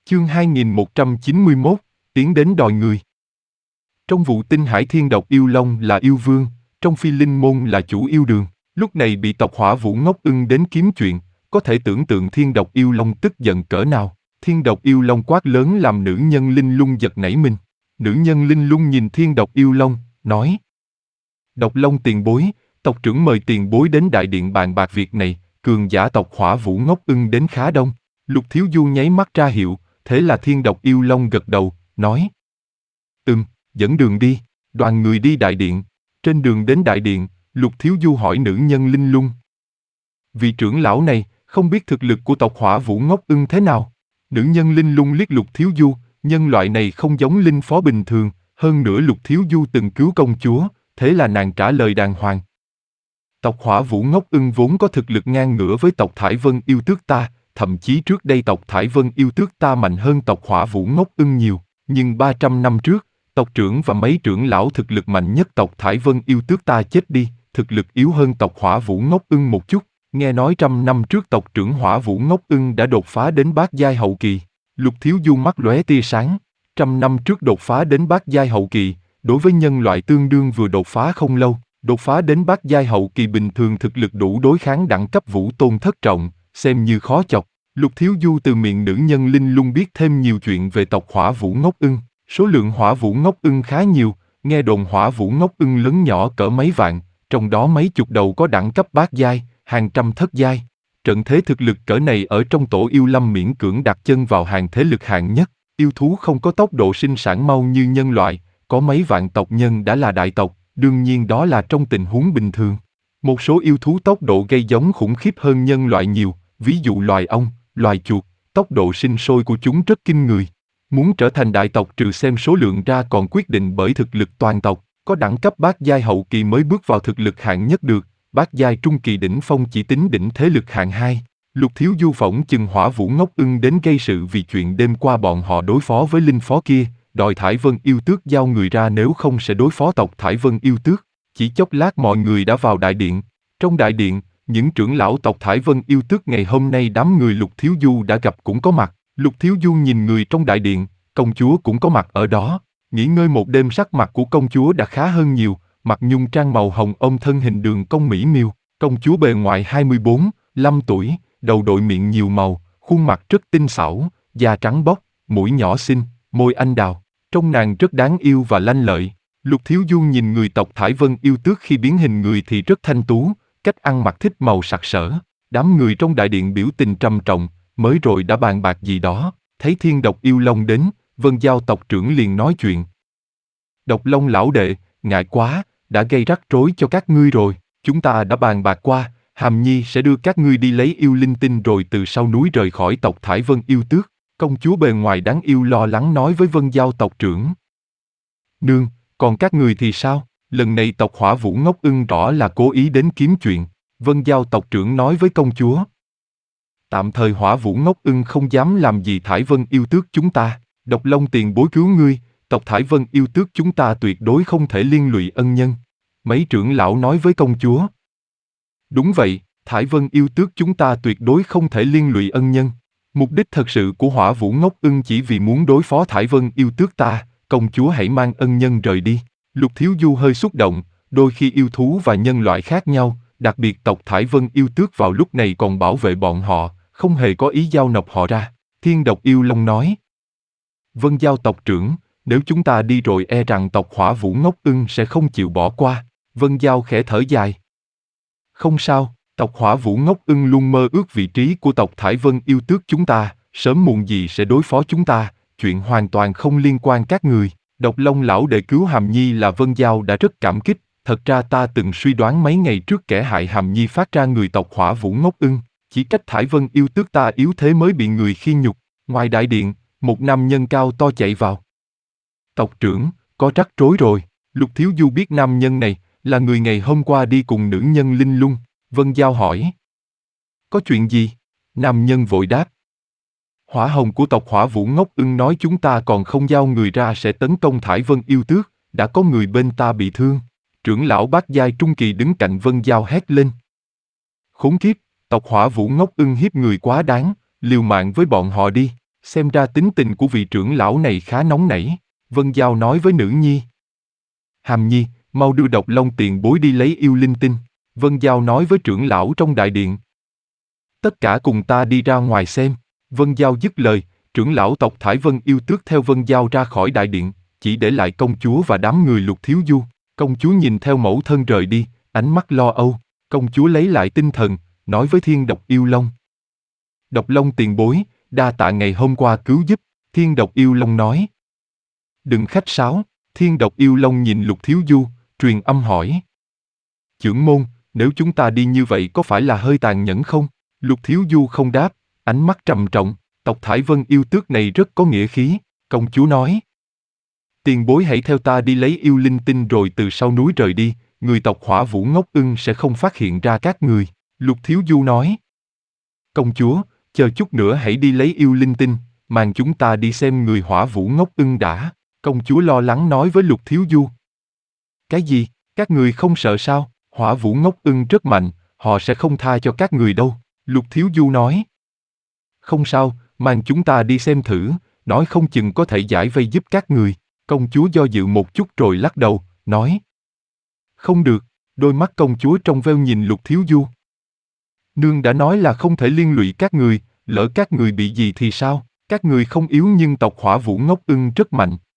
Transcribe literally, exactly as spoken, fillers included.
Chương hai nghìn một trăm chín mươi mốt, tiến đến đòi người. Trong vụ Tinh Hải Thiên Độc Yêu Long là yêu vương, trong Phi Linh Môn là chủ yêu đường, lúc này bị tộc Hỏa Vũ Ngốc Ưng đến kiếm chuyện, có thể tưởng tượng Thiên Độc Yêu Long tức giận cỡ nào. Thiên Độc Yêu Long quát lớn làm nữ nhân Linh Lung giật nảy mình. Nữ nhân Linh Lung nhìn Thiên Độc Yêu Long, nói: Độc Long tiền bối, tộc trưởng mời tiền bối đến đại điện bàn bạc việc này, cường giả tộc Hỏa Vũ Ngốc Ưng đến khá đông. Lục Thiếu Du nháy mắt ra hiệu, thế là Thiên Độc Yêu Long gật đầu, nói: Ừm, dẫn đường đi. Đoàn người đi đại điện. Trên đường đến đại điện, Lục Thiếu Du hỏi nữ nhân Linh Lung: Vị trưởng lão này, không biết thực lực của tộc Hỏa Vũ Ngốc Ưng thế nào? Nữ nhân Linh Lung liếc Lục Thiếu Du, nhân loại này không giống linh phó bình thường, hơn nữa Lục Thiếu Du từng cứu công chúa, thế là nàng trả lời đàng hoàng. Tộc Hỏa Vũ Ngốc Ưng vốn có thực lực ngang ngửa với tộc Thải Vân Yêu Tước ta, thậm chí trước đây tộc Thải Vân Yêu Tước ta mạnh hơn tộc Hỏa Vũ Ngốc Ưng nhiều, nhưng ba trăm năm trước, tộc trưởng và mấy trưởng lão thực lực mạnh nhất tộc Thải Vân Yêu Tước ta chết đi, thực lực yếu hơn tộc Hỏa Vũ Ngốc Ưng một chút. Nghe nói trăm năm trước tộc trưởng Hỏa Vũ Ngốc Ưng đã đột phá đến bát giai hậu kỳ. Lục Thiếu Du mắt lóe tia sáng. Trăm năm trước đột phá đến bát giai hậu kỳ, đối với nhân loại tương đương vừa đột phá không lâu. Đột phá đến bát giai hậu kỳ bình thường thực lực đủ đối kháng đẳng cấp vũ tôn thất trọng, xem như khó chọc. Lục Thiếu Du từ miệng nữ nhân Linh Lung biết thêm nhiều chuyện về tộc Hỏa Vũ Ngốc Ưng. Số lượng Hỏa Vũ Ngốc Ưng khá nhiều, nghe đồn Hỏa Vũ Ngốc Ưng lớn nhỏ cỡ mấy vạn, trong đó mấy chục đầu có đẳng cấp bát giai, hàng trăm thất giai. Trận thế thực lực cỡ này ở trong tổ yêu lâm miễn cưỡng đặt chân vào hàng thế lực hạng nhất. Yêu thú không có tốc độ sinh sản mau như nhân loại, có mấy vạn tộc nhân đã là đại tộc, đương nhiên đó là trong tình huống bình thường. Một số yêu thú tốc độ gây giống khủng khiếp hơn nhân loại nhiều, ví dụ loài ong, loài chuột, tốc độ sinh sôi của chúng rất kinh người. Muốn trở thành đại tộc trừ xem số lượng ra còn quyết định bởi thực lực toàn tộc, có đẳng cấp bát giai hậu kỳ mới bước vào thực lực hạng nhất được, bát giai trung kỳ đỉnh phong chỉ tính đỉnh thế lực hạng hai. Lục Thiếu Du phỏng chừng Hỏa Vũ Ngốc Ưng đến gây sự vì chuyện đêm qua bọn họ đối phó với linh phó kia, đòi Thải Vân Yêu Tước giao người ra nếu không sẽ đối phó tộc Thải Vân Yêu Tước. Chỉ chốc lát mọi người đã vào đại điện. Trong đại điện, những trưởng lão tộc Thải Vân Yêu Tước ngày hôm nay đám người Lục Thiếu Du đã gặp cũng có mặt. Lục Thiếu Du nhìn người trong đại điện, công chúa cũng có mặt ở đó. Nghỉ ngơi một đêm sắc mặt của công chúa đã khá hơn nhiều, mặc nhung trang màu hồng ôm thân hình đường cong mỹ miều. Công chúa bề ngoài hai mươi bốn, lăm tuổi, đầu đội miệng nhiều màu, khuôn mặt rất tinh xảo, da trắng bóc, mũi nhỏ xinh, môi anh đào. Trông nàng rất đáng yêu và lanh lợi. Lục Thiếu Du nhìn người tộc Thải Vân Yêu Tước khi biến hình người thì rất thanh tú, cách ăn mặc thích màu sặc sỡ. Đám người trong đại điện biểu tình trầm trọng, mới rồi đã bàn bạc gì đó, thấy Thiên Độc Yêu Long đến, Vân Giao tộc trưởng liền nói chuyện. Độc Long lão đệ, ngại quá, đã gây rắc rối cho các ngươi rồi, chúng ta đã bàn bạc qua, Hàm Nhi sẽ đưa các ngươi đi lấy yêu linh tinh rồi từ sau núi rời khỏi tộc Thải Vân Yêu Tước. Công chúa bề ngoài đáng yêu lo lắng nói với Vân Giao tộc trưởng. Nương, còn các người thì sao? Lần này tộc Hỏa Vũ Ngốc Ưng rõ là cố ý đến kiếm chuyện. Vân Giao tộc trưởng nói với công chúa. Tạm thời Hỏa Vũ Ngốc Ưng không dám làm gì Thải Vân Yêu Tước chúng ta. Độc Long tiền bối cứu ngươi, tộc Thải Vân Yêu Tước chúng ta tuyệt đối không thể liên lụy ân nhân. Mấy trưởng lão nói với công chúa. Đúng vậy, Thải Vân Yêu Tước chúng ta tuyệt đối không thể liên lụy ân nhân. Mục đích thật sự của Hỏa Vũ Ngốc Ưng chỉ vì muốn đối phó Thải Vân Yêu Tước ta, công chúa hãy mang ân nhân rời đi. Lục Thiếu Du hơi xúc động, đôi khi yêu thú và nhân loại khác nhau, đặc biệt tộc Thải Vân Yêu Tước vào lúc này còn bảo vệ bọn họ, không hề có ý giao nộp họ ra. Thiên Độc Yêu Long nói. Vân Giao tộc trưởng, nếu chúng ta đi rồi e rằng tộc Hỏa Vũ Ngốc Ưng sẽ không chịu bỏ qua. Vân Giao khẽ thở dài. Không sao. Tộc Hỏa Vũ Ngốc Ưng luôn mơ ước vị trí của tộc Thải Vân Yêu Tước chúng ta, sớm muộn gì sẽ đối phó chúng ta, chuyện hoàn toàn không liên quan các người. Độc Long lão đệ cứu Hàm Nhi là Vân Giao đã rất cảm kích, thật ra ta từng suy đoán mấy ngày trước kẻ hại Hàm Nhi phát ra người tộc Hỏa Vũ Ngốc Ưng, chỉ trách Thải Vân Yêu Tước ta yếu thế mới bị người khiên nhục. Ngoài đại điện, một nam nhân cao to chạy vào. Tộc trưởng, có rắc rối rồi. Lục Thiếu Du biết nam nhân này là người ngày hôm qua đi cùng nữ nhân Linh Lung. Vân Giao hỏi. Có chuyện gì? Nam nhân vội đáp. Hỏa hồng của tộc Hỏa Vũ Ngốc Ưng nói chúng ta còn không giao người ra sẽ tấn công Thải Vân Yêu Tước, đã có người bên ta bị thương. Trưởng lão bát giai trung kỳ đứng cạnh Vân Giao hét lên. Khốn kiếp, tộc Hỏa Vũ Ngốc Ưng hiếp người quá đáng, liều mạng với bọn họ đi. Xem ra tính tình của vị trưởng lão này khá nóng nảy, Vân Giao nói với nữ nhi. Hàm Nhi, mau đưa Độc Long tiền bối đi lấy yêu linh tinh, Vân Giao nói với trưởng lão trong đại điện. Tất cả cùng ta đi ra ngoài xem, Vân Giao dứt lời, trưởng lão tộc Thải Vân yêu tước theo Vân Giao ra khỏi đại điện, chỉ để lại công chúa và đám người Lục Thiếu Du. Công chúa nhìn theo mẫu thân rời đi, ánh mắt lo âu, công chúa lấy lại tinh thần, nói với Thiên Độc Yêu Long. Độc Long tiền bối, đa tạ ngày hôm qua cứu giúp, Thiên Độc Yêu Long nói. Đừng khách sáo, Thiên Độc Yêu Long nhìn Lục Thiếu Du, truyền âm hỏi. Chưởng môn, nếu chúng ta đi như vậy có phải là hơi tàn nhẫn không? Lục Thiếu Du không đáp, ánh mắt trầm trọng, tộc Thải Vân yêu tước này rất có nghĩa khí, công chúa nói. Tiền bối hãy theo ta đi lấy yêu linh tinh rồi từ sau núi rời đi, người tộc Hỏa Vũ Ngốc Ưng sẽ không phát hiện ra các người, Lục Thiếu Du nói. Công chúa, chờ chút nữa hãy đi lấy yêu linh tinh, màn chúng ta đi xem người Hỏa Vũ Ngốc Ưng đã, công chúa lo lắng nói với Lục Thiếu Du. Cái gì, các người không sợ sao, Hỏa Vũ Ngốc Ưng rất mạnh, họ sẽ không tha cho các người đâu, Lục Thiếu Du nói. Không sao, màn chúng ta đi xem thử, nói không chừng có thể giải vây giúp các người, công chúa do dự một chút rồi lắc đầu, nói. Không được, đôi mắt công chúa trong veo nhìn Lục Thiếu Du. Nương đã nói là không thể liên lụy các người, lỡ các người bị gì thì sao, các người không yếu nhưng tộc Hỏa Vũ Ngốc Ưng rất mạnh,